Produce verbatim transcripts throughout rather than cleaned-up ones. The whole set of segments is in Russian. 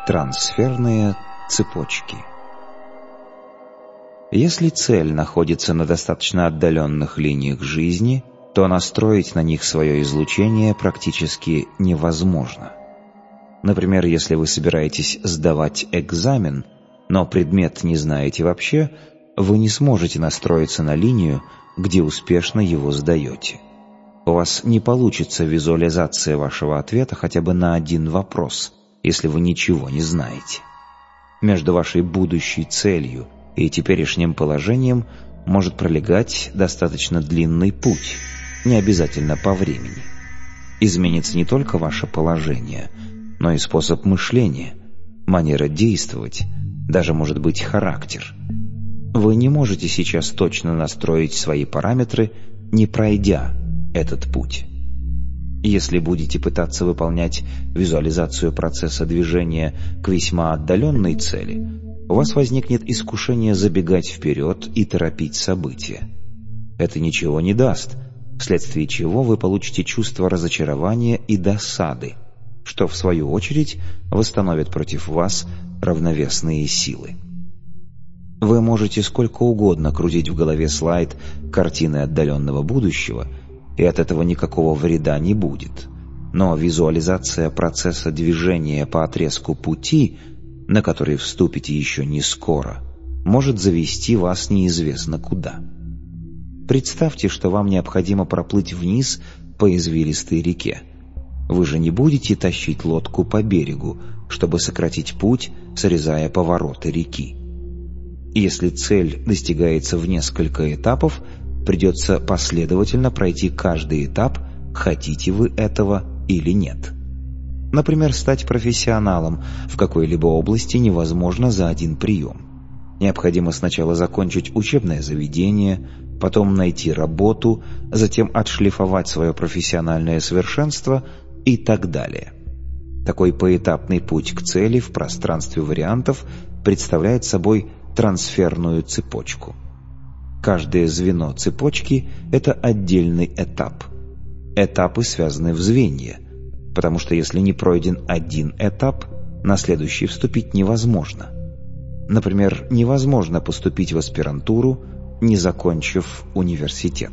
Трансферные цепочки. Если цель находится на достаточно отдаленных линиях жизни, то настроить на них свое излучение практически невозможно. Например, если вы собираетесь сдавать экзамен, но предмет не знаете вообще, вы не сможете настроиться на линию, где успешно его сдаете. У вас не получится визуализация вашего ответа хотя бы на один вопрос, если вы ничего не знаете. Между вашей будущей целью и теперешним положением может пролегать достаточно длинный путь, не обязательно по времени. Изменится не только ваше положение, но и способ мышления, манера действовать, даже, может быть, характер. Вы не можете сейчас точно настроить свои параметры, не пройдя этот путь. Если будете пытаться выполнять визуализацию процесса движения к весьма отдаленной цели, у вас возникнет искушение забегать вперед и торопить события. Это ничего не даст, вследствие чего вы получите чувство разочарования и досады, что в свою очередь восстановит против вас равновесные силы. Вы можете сколько угодно крутить в голове слайд картины отдаленного будущего, и от этого никакого вреда не будет. Но визуализация процесса движения по отрезку пути, на который вступите еще не скоро, может завести вас неизвестно куда. Представьте, что вам необходимо проплыть вниз по извилистой реке. Вы же не будете тащить лодку по берегу, чтобы сократить путь, срезая повороты реки. Если цель достигается в несколько этапов, придется последовательно пройти каждый этап, хотите вы этого или нет. Например, стать профессионалом в какой-либо области невозможно за один прием. Необходимо сначала закончить учебное заведение, потом найти работу, затем отшлифовать свое профессиональное совершенство и так далее. Такой поэтапный путь к цели в пространстве вариантов представляет собой трансферную цепочку. Каждое звено цепочки – это отдельный этап. Этапы связаны в звенья, потому что если не пройден один этап, на следующий вступить невозможно. Например, невозможно поступить в аспирантуру, не закончив университет.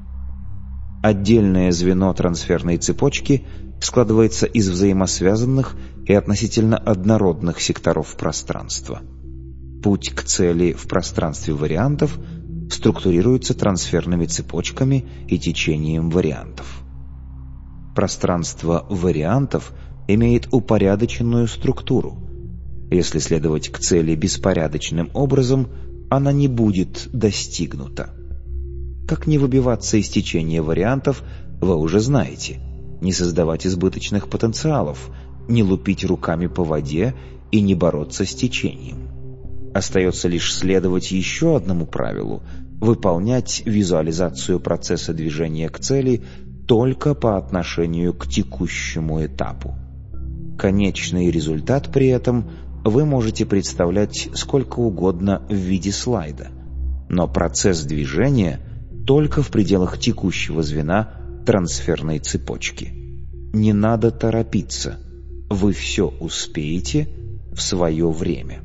Отдельное звено трансферной цепочки складывается из взаимосвязанных и относительно однородных секторов пространства. Путь к цели в пространстве вариантов структурируется трансферными цепочками и течением вариантов. Пространство вариантов имеет упорядоченную структуру. Если следовать к цели беспорядочным образом, она не будет достигнута. Как не выбиваться из течения вариантов, вы уже знаете. Не создавать избыточных потенциалов, не лупить руками по воде и не бороться с течением. Остается лишь следовать еще одному правилу – выполнять визуализацию процесса движения к цели только по отношению к текущему этапу. Конечный результат при этом вы можете представлять сколько угодно в виде слайда, но процесс движения только в пределах текущего звена трансферной цепочки. Не надо торопиться, вы все успеете в свое время.